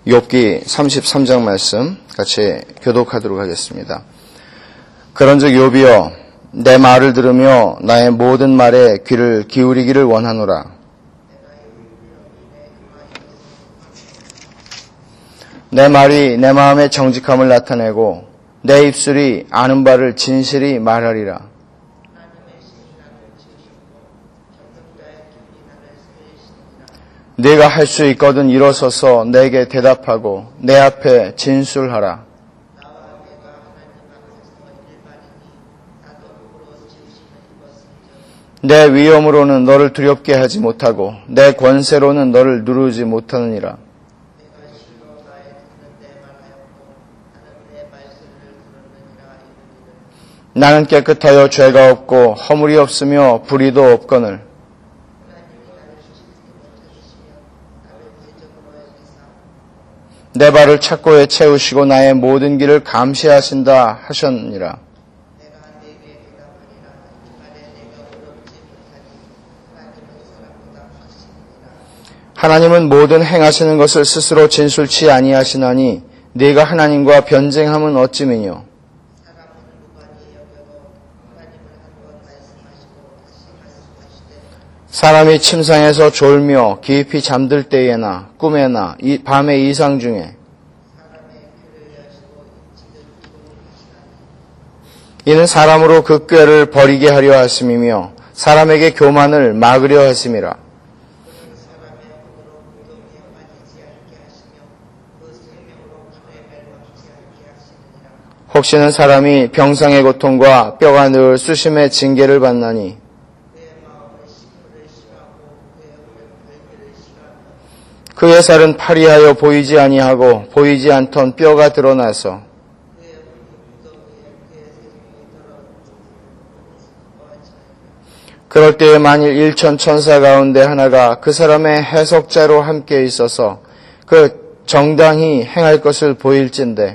욥기 33장 말씀 같이 교독하도록 하겠습니다. 그런즉 욥이여 내 말을 들으며 나의 모든 말에 귀를 기울이기를 원하노라. 내 말이 내 마음의 정직함을 나타내고 내 입술이 아는 바를 진실이 말하리라. 네가 할 수 있거든 일어서서 내게 대답하고 내 앞에 진술하라. 내 위엄으로는 너를 두렵게 하지 못하고 내 권세로는 너를 누르지 못하느니라. 나는 깨끗하여 죄가 없고 허물이 없으며 불의도 없거늘 내 발을 착고에 채우시고 나의 모든 길을 감시하신다 하셨느니라. 하나님은 모든 행하시는 것을 스스로 진술치 아니하시나니 네가 하나님과 변쟁함은 어찌미뇨. 사람이 침상에서 졸며 깊이 잠들 때에나 꿈에나 밤의 이상 중에 이는 사람으로 그 꾀를 버리게 하려 하심이며 사람에게 교만을 막으려 하심이라. 혹시는 사람이 병상의 고통과 뼈가 늘 수심의 징계를 받나니 그의 살은 파리하여 보이지 아니하고 보이지 않던 뼈가 드러나서 그럴 때에 만일 1천 천사 가운데 하나가 그 사람의 해석자로 함께 있어서 그 정당히 행할 것을 보일진데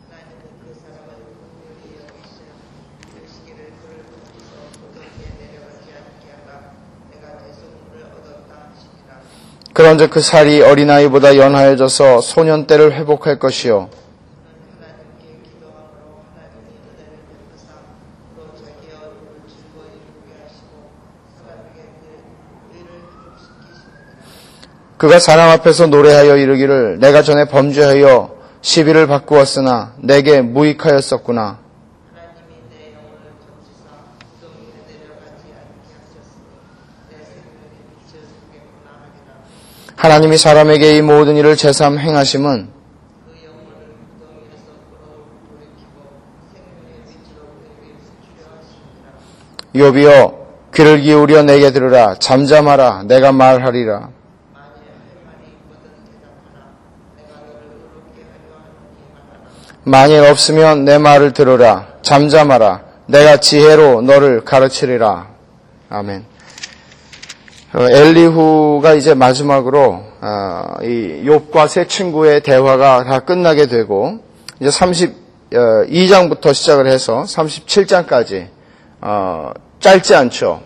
그런즉 그 살이 어린아이보다 연하여져서 소년 때를 회복할 것이요 그가 사람 앞에서 노래하여 이르기를 내가 전에 범죄하여 시비를 바꾸었으나 내게 무익하였었구나. 하나님이 사람에게 이 모든 일을 제삼 행하심은 욥이여 귀를 기울여 내게 들으라. 잠잠하라. 내가 말하리라. 만일 없으면 내 말을 들으라. 잠잠하라. 내가 지혜로 너를 가르치리라. 아멘. 엘리후가 이제 마지막으로 이 욥과 세 친구의 대화가 다 끝나게 되고 이제 32장부터 시작을 해서 37장까지 짧지 않죠.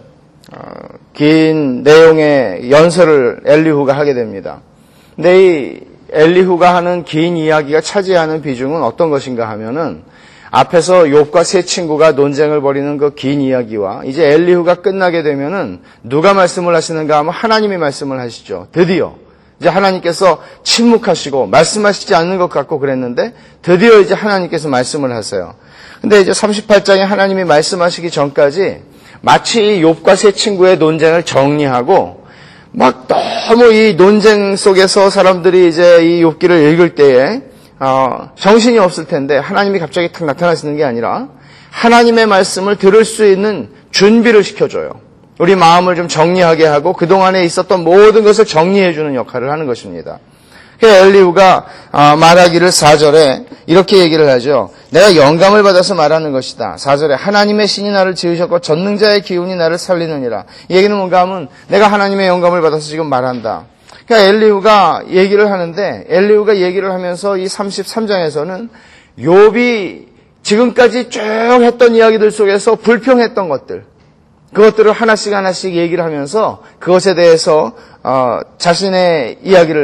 긴 내용의 연설을 엘리후가 하게 됩니다. 근데 이 엘리후가 하는 긴 이야기가 차지하는 비중은 어떤 것인가 하면은 앞에서 욥과 세 친구가 논쟁을 벌이는 그 긴 이야기와 이제 엘리후가 끝나게 되면은 누가 말씀을 하시는가 하면 하나님이 말씀을 하시죠. 드디어 이제 하나님께서 침묵하시고 말씀하시지 않는 것 같고 그랬는데 드디어 이제 하나님께서 말씀을 하세요. 근데 이제 38장에 하나님이 말씀하시기 전까지 마치 이 욥과 세 친구의 논쟁을 정리하고 막 너무 이 논쟁 속에서 사람들이 이제 이 욥기를 읽을 때에 정신이 없을 텐데 하나님이 갑자기 탁 나타나시는 게 아니라 하나님의 말씀을 들을 수 있는 준비를 시켜줘요. 우리 마음을 좀 정리하게 하고 그동안에 있었던 모든 것을 정리해주는 역할을 하는 것입니다. 엘리후가 말하기를 4절에 이렇게 얘기를 하죠. 내가 영감을 받아서 말하는 것이다. 4절에 하나님의 신이 나를 지으셨고 전능자의 기운이 나를 살리느니라. 이 얘기는 뭔가 하면 내가 하나님의 영감을 받아서 지금 말한다. 그러니까 엘리후가 얘기를 하는데 엘리후가 얘기를 하면서 이 33장에서는 욥이 지금까지 쭉 했던 이야기들 속에서 불평했던 것들 그것들을 하나씩 하나씩 얘기를 하면서 그것에 대해서 자신의 이야기를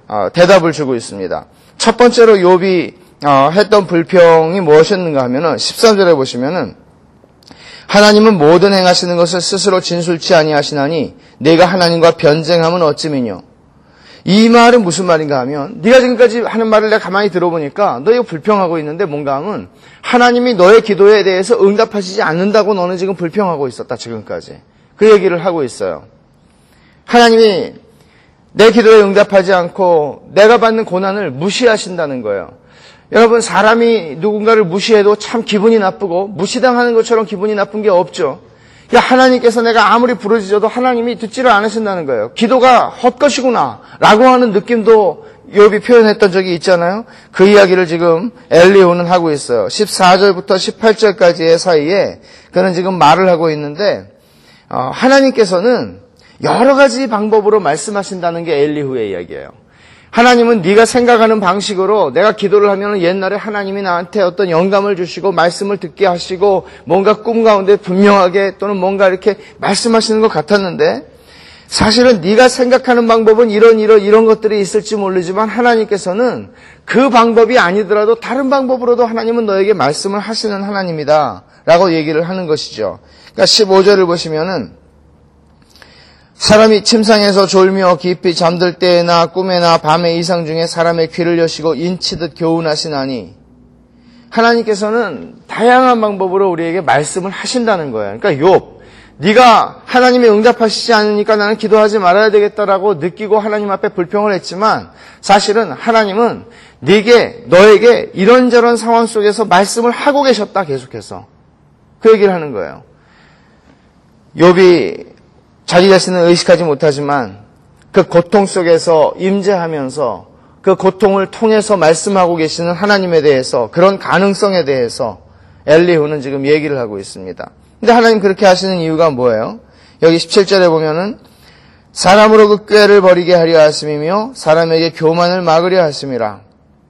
대답을 주고 있습니다. 첫 번째로 욥이 했던 불평이 무엇이었는가 하면은 13절에 보시면은 하나님은 모든 행하시는 것을 스스로 진술치 아니하시나니 내가 하나님과 변쟁함은 어찌미뇨. 이 말은 무슨 말인가 하면 네가 지금까지 하는 말을 내가 가만히 들어보니까 너 이거 불평하고 있는데 뭔가 하면 하나님이 너의 기도에 대해서 응답하시지 않는다고 너는 지금 불평하고 있었다 지금까지. 그 얘기를 하고 있어요. 하나님이 내 기도에 응답하지 않고 내가 받는 고난을 무시하신다는 거예요. 여러분 사람이 누군가를 무시해도 참 기분이 나쁘고 무시당하는 것처럼 기분이 나쁜 게 없죠. 하나님께서 내가 아무리 부르짖어도 하나님이 듣지를 않으신다는 거예요. 기도가 헛것이구나 라고 하는 느낌도 욥이 표현했던 적이 있잖아요. 그 이야기를 지금 엘리후는 하고 있어요. 14절부터 18절까지의 사이에 그는 지금 말을 하고 있는데 하나님께서는 여러 가지 방법으로 말씀하신다는 게 엘리후의 이야기예요. 하나님은 네가 생각하는 방식으로 내가 기도를 하면 옛날에 하나님이 나한테 어떤 영감을 주시고 말씀을 듣게 하시고 뭔가 꿈 가운데 분명하게 또는 뭔가 이렇게 말씀하시는 것 같았는데 사실은 네가 생각하는 방법은 이런 것들이 있을지 모르지만 하나님께서는 그 방법이 아니더라도 다른 방법으로도 하나님은 너에게 말씀을 하시는 하나님이다 라고 얘기를 하는 것이죠. 그러니까 15절을 보시면은 사람이 침상에서 졸며 깊이 잠들 때나 꿈에나 밤의 이상 중에 사람의 귀를 여시고 인치듯 교훈하시나니 하나님께서는 다양한 방법으로 우리에게 말씀을 하신다는 거예요. 그러니까 욥, 네가 하나님이 응답하시지 않으니까 나는 기도하지 말아야 되겠다라고 느끼고 하나님 앞에 불평을 했지만 사실은 하나님은 너에게 이런저런 상황 속에서 말씀을 하고 계셨다 계속해서 그 얘기를 하는 거예요. 욥이 자기 자신은 의식하지 못하지만 그 고통 속에서 임재하면서 그 고통을 통해서 말씀하고 계시는 하나님에 대해서 그런 가능성에 대해서 엘리후는 지금 얘기를 하고 있습니다. 근데 하나님 그렇게 하시는 이유가 뭐예요? 여기 17절에 보면은 사람으로 그 꾀를 버리게 하려 하심이며 사람에게 교만을 막으려 하심이라.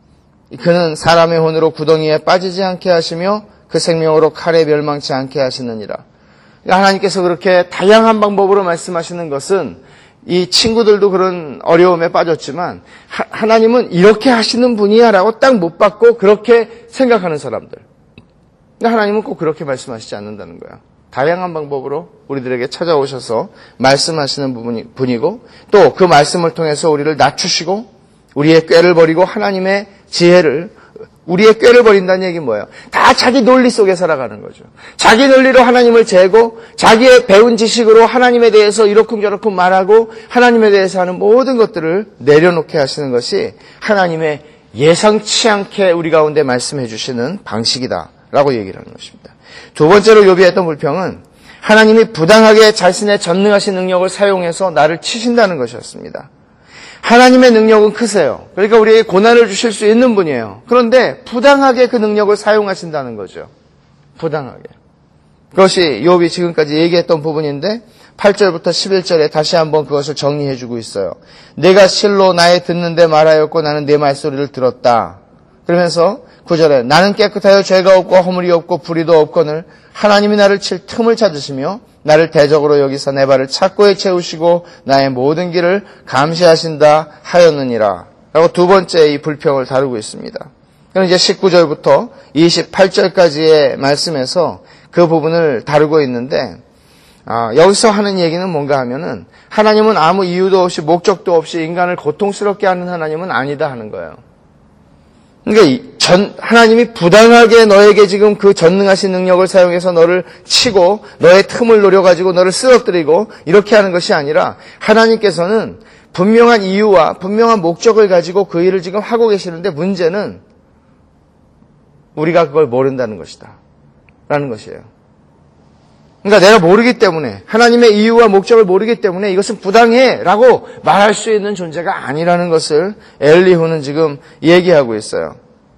그는 사람의 혼으로 구덩이에 빠지지 않게 하시며 그 생명으로 칼에 멸망치 않게 하시느니라. 하나님께서 그렇게 다양한 방법으로 말씀하시는 것은 이 친구들도 그런 어려움에 빠졌지만 하나님은 이렇게 하시는 분이야 라고 딱 못 받고 그렇게 생각하는 사람들. 하나님은 꼭 그렇게 말씀하시지 않는다는 거야. 다양한 방법으로 우리들에게 찾아오셔서 말씀하시는 분이고 또 그 말씀을 통해서 우리를 낮추시고 우리의 꾀를 버리고 하나님의 지혜를 우리의 꾀를 버린다는 얘기는 뭐예요? 다 자기 논리 속에 살아가는 거죠. 자기 논리로 하나님을 재고 자기의 배운 지식으로 하나님에 대해서 이러쿵저러쿵 말하고 하나님에 대해서 하는 모든 것들을 내려놓게 하시는 것이 하나님의 예상치 않게 우리 가운데 말씀해 주시는 방식이다라고 얘기를 하는 것입니다. 두 번째로 욥이 했던 불평은 하나님이 부당하게 자신의 전능하신 능력을 사용해서 나를 치신다는 것이었습니다. 하나님의 능력은 크세요. 그러니까 우리에게 고난을 주실 수 있는 분이에요. 그런데 부당하게 그 능력을 사용하신다는 거죠. 부당하게. 그것이 욥이 지금까지 얘기했던 부분인데 8절부터 11절에 다시 한번 그것을 정리해주고 있어요. 내가 실로 나의 듣는데 말하였고 나는 내 말소리를 들었다. 그러면서 9절에 나는 깨끗하여 죄가 없고 허물이 없고 불의도 없거늘 하나님이 나를 칠 틈을 찾으시며 나를 대적으로 여기서 내 발을 착고에 채우시고 나의 모든 길을 감시하신다 하였느니라. 라고 두 번째 이 불평을 다루고 있습니다. 그럼 이제 19절부터 28절까지의 말씀에서 그 부분을 다루고 있는데 여기서 하는 얘기는 뭔가 하면은 하나님은 아무 이유도 없이 목적도 없이 인간을 고통스럽게 하는 하나님은 아니다 하는 거예요. 그러니까 하나님이 부당하게 너에게 지금 그 전능하신 능력을 사용해서 너를 치고 너의 틈을 노려가지고 너를 쓰러뜨리고 이렇게 하는 것이 아니라 하나님께서는 분명한 이유와 분명한 목적을 가지고 그 일을 지금 하고 계시는데 문제는 우리가 그걸 모른다는 것이다 라는 것이에요. 그러니까 내가 모르기 때문에 하나님의 이유와 목적을 모르기 때문에 이것은 부당해 라고 말할 수 있는 존재가 아니라는 것을 엘리후는 지금 얘기하고 있어요.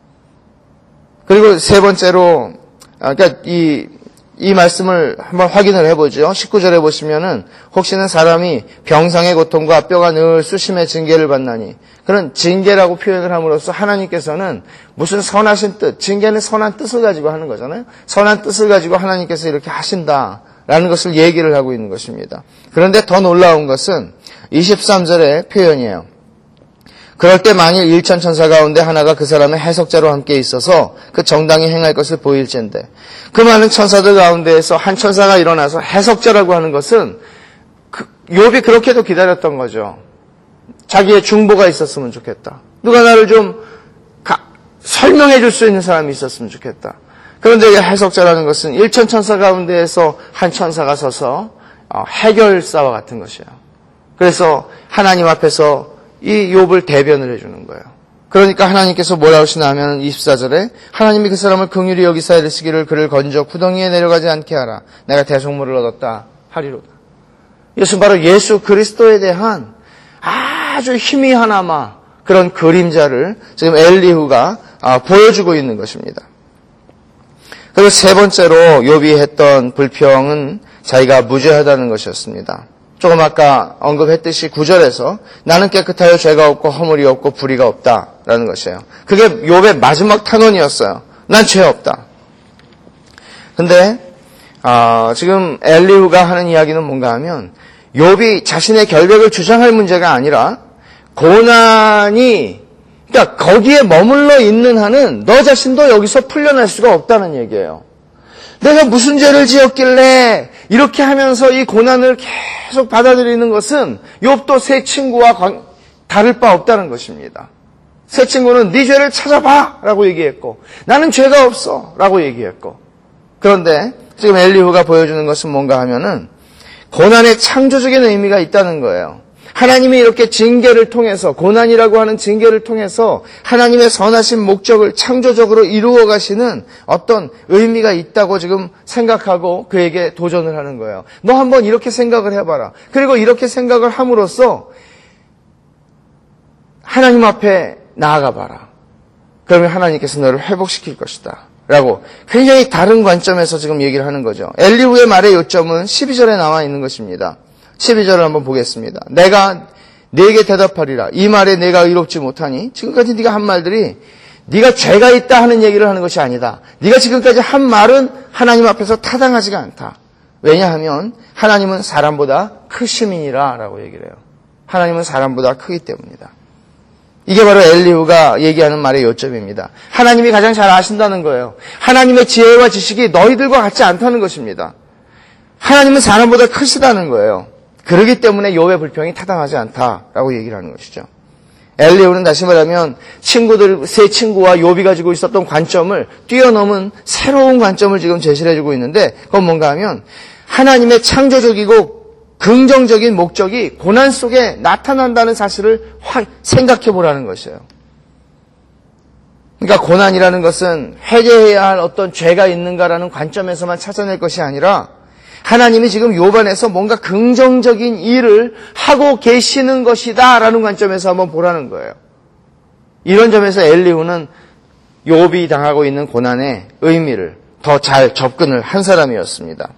그리고 세 번째로 그러니까 이 말씀을 한번 확인을 해보죠. 19절에 보시면은 혹시는 사람이 병상의 고통과 뼈가 늘 수심의 징계를 받나니 그런 징계라고 표현을 함으로써 하나님께서는 무슨 선하신 뜻, 징계는 선한 뜻을 가지고 하는 거잖아요. 선한 뜻을 가지고 하나님께서 이렇게 하신다라는 것을 얘기를 하고 있는 것입니다. 그런데 더 놀라운 것은 23절의 표현이에요. 그럴 때 만일 1천 천사 가운데 하나가 그 사람의 해석자로 함께 있어서 그 정당히 행할 것을 보일진대. 그 많은 천사들 가운데에서 한 천사가 일어나서 해석자라고 하는 것은 욥이 그렇게도 기다렸던 거죠. 자기의 중보가 있었으면 좋겠다. 누가 나를 좀 설명해 줄 수 있는 사람이 있었으면 좋겠다. 그런데 이 해석자라는 것은 1천 천사 가운데에서 한 천사가 서서 해결사와 같은 것이에요. 그래서 하나님 앞에서 이 욥을 대변을 해주는 거예요. 그러니까 하나님께서 뭐라고 하시나 하면 24절에 하나님이 그 사람을 긍휼히 여기사 이르시기를 그를 건져 구덩이에 내려가지 않게 하라. 내가 대속물을 얻었다 하리로다. 이것은 바로 예수 그리스도에 대한 아주 희미하나마 그런 그림자를 지금 엘리후가 보여주고 있는 것입니다. 그리고 세 번째로 욥이 했던 불평은 자기가 무죄하다는 것이었습니다. 조금 아까 언급했듯이 9절에서 나는 깨끗하여 죄가 없고 허물이 없고 불의가 없다라는 것이에요. 그게 욥의 마지막 탄원이었어요. 난 죄 없다. 근데 지금 엘리후가 하는 이야기는 뭔가 하면 욥이 자신의 결백을 주장할 문제가 아니라 고난이 그러니까 거기에 머물러 있는 한은 너 자신도 여기서 풀려날 수가 없다는 얘기예요. 내가 무슨 죄를 지었길래 이렇게 하면서 이 고난을 계속 받아들이는 것은 욥도 세 친구와 다를 바 없다는 것입니다. 세 친구는 네 죄를 찾아봐 라고 얘기했고 나는 죄가 없어 라고 얘기했고 그런데 지금 엘리후가 보여주는 것은 뭔가 하면은 고난의 창조적인 의미가 있다는 거예요. 하나님이 이렇게 징계를 통해서 고난이라고 하는 징계를 통해서 하나님의 선하신 목적을 창조적으로 이루어 가시는 어떤 의미가 있다고 지금 생각하고 그에게 도전을 하는 거예요. 너 한번 이렇게 생각을 해봐라. 그리고 이렇게 생각을 함으로써 하나님 앞에 나아가 봐라. 그러면 하나님께서 너를 회복시킬 것이다. 라고 굉장히 다른 관점에서 지금 얘기를 하는 거죠. 엘리후의 말의 요점은 12절에 나와 있는 것입니다. 12절을 한번 보겠습니다. 내가 네게 대답하리라. 이 말에 내가 의롭지 못하니 지금까지 네가 한 말들이 네가 죄가 있다 하는 얘기를 하는 것이 아니다. 네가 지금까지 한 말은 하나님 앞에서 타당하지가 않다. 왜냐하면 하나님은 사람보다 크심이니라 라고 얘기를 해요. 하나님은 사람보다 크기 때문이다. 이게 바로 엘리후가 얘기하는 말의 요점입니다. 하나님이 가장 잘 아신다는 거예요. 하나님의 지혜와 지식이 너희들과 같지 않다는 것입니다. 하나님은 사람보다 크시다는 거예요. 그렇기 때문에 욥의 불평이 타당하지 않다라고 얘기를 하는 것이죠. 엘리후는 다시 말하면 세 친구와 욥이 가지고 있었던 관점을 뛰어넘은 새로운 관점을 지금 제시를 해주고 있는데 그건 뭔가 하면 하나님의 창조적이고 긍정적인 목적이 고난 속에 나타난다는 사실을 생각해 보라는 것이에요. 그러니까 고난이라는 것은 회개해야 할 어떤 죄가 있는가라는 관점에서만 찾아낼 것이 아니라 하나님이 지금 욥 안에서 뭔가 긍정적인 일을 하고 계시는 것이다 라는 관점에서 한번 보라는 거예요. 이런 점에서 엘리후는 욥이 당하고 있는 고난의 의미를 더 잘 접근을 한 사람이었습니다.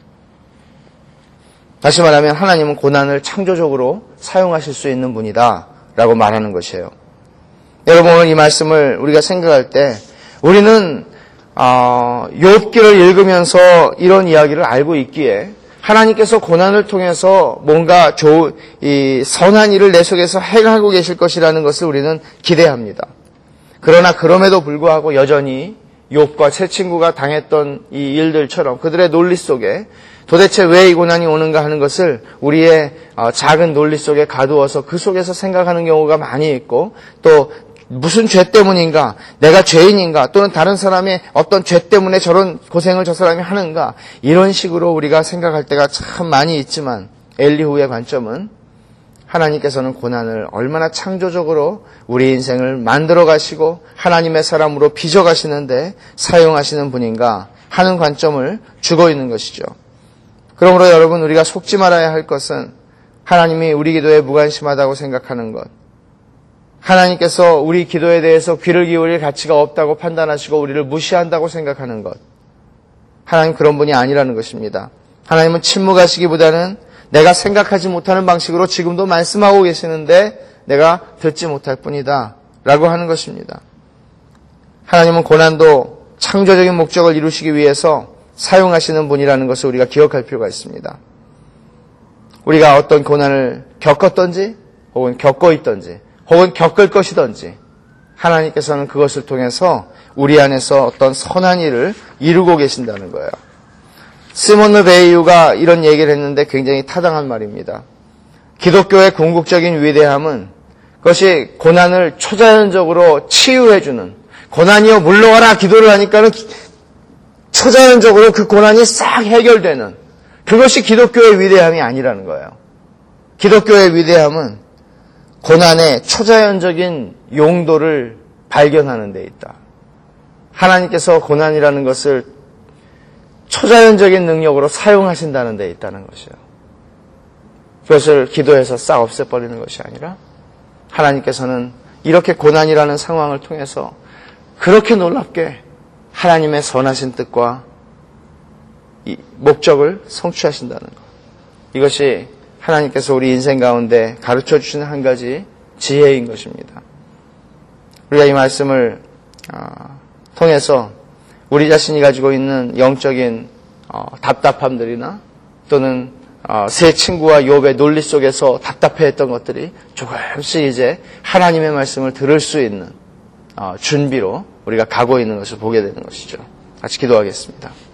다시 말하면 하나님은 고난을 창조적으로 사용하실 수 있는 분이다 라고 말하는 것이에요. 여러분 오늘 이 말씀을 우리가 생각할 때 우리는 욥기를 읽으면서 이런 이야기를 알고 있기에 하나님께서 고난을 통해서 뭔가 선한 일을 내 속에서 행하고 계실 것이라는 것을 우리는 기대합니다. 그러나 그럼에도 불구하고 여전히 욥과 세 친구가 당했던 이 일들처럼 그들의 논리 속에 도대체 왜 이 고난이 오는가 하는 것을 우리의 작은 논리 속에 가두어서 그 속에서 생각하는 경우가 많이 있고 또 무슨 죄 때문인가, 내가 죄인인가, 또는 다른 사람의 어떤 죄 때문에 저런 고생을 저 사람이 하는가 이런 식으로 우리가 생각할 때가 참 많이 있지만 엘리후의 관점은 하나님께서는 고난을 얼마나 창조적으로 우리 인생을 만들어 가시고 하나님의 사람으로 빚어 가시는데 사용하시는 분인가 하는 관점을 주고 있는 것이죠. 그러므로 여러분 우리가 속지 말아야 할 것은 하나님이 우리 기도에 무관심하다고 생각하는 것, 하나님께서 우리 기도에 대해서 귀를 기울일 가치가 없다고 판단하시고 우리를 무시한다고 생각하는 것, 하나님 그런 분이 아니라는 것입니다. 하나님은 침묵하시기보다는 내가 생각하지 못하는 방식으로 지금도 말씀하고 계시는데 내가 듣지 못할 뿐이다 라고 하는 것입니다. 하나님은 고난도 창조적인 목적을 이루시기 위해서 사용하시는 분이라는 것을 우리가 기억할 필요가 있습니다. 우리가 어떤 고난을 겪었던지 혹은 겪고 있던지 혹은 겪을 것이든지 하나님께서는 그것을 통해서 우리 안에서 어떤 선한 일을 이루고 계신다는 거예요. 시몬 르 베이유가 이런 얘기를 했는데 굉장히 타당한 말입니다. 기독교의 궁극적인 위대함은 그것이 고난을 초자연적으로 치유해주는, 고난이여 물러가라 기도를 하니까는 초자연적으로 그 고난이 싹 해결되는, 그것이 기독교의 위대함이 아니라는 거예요. 기독교의 위대함은 고난의 초자연적인 용도를 발견하는 데 있다. 하나님께서 고난이라는 것을 초자연적인 능력으로 사용하신다는 데 있다는 것이에요. 그것을 기도해서 싹 없애버리는 것이 아니라 하나님께서는 이렇게 고난이라는 상황을 통해서 그렇게 놀랍게 하나님의 선하신 뜻과 이 목적을 성취하신다는 것. 이것이 하나님께서 우리 인생 가운데 가르쳐 주시는 한 가지 지혜인 것입니다. 우리가 이 말씀을 통해서 우리 자신이 가지고 있는 영적인 답답함들이나 또는 새 친구와 욥의 논리 속에서 답답해했던 것들이 조금씩 이제 하나님의 말씀을 들을 수 있는 준비로 우리가 가고 있는 것을 보게 되는 것이죠. 같이 기도하겠습니다.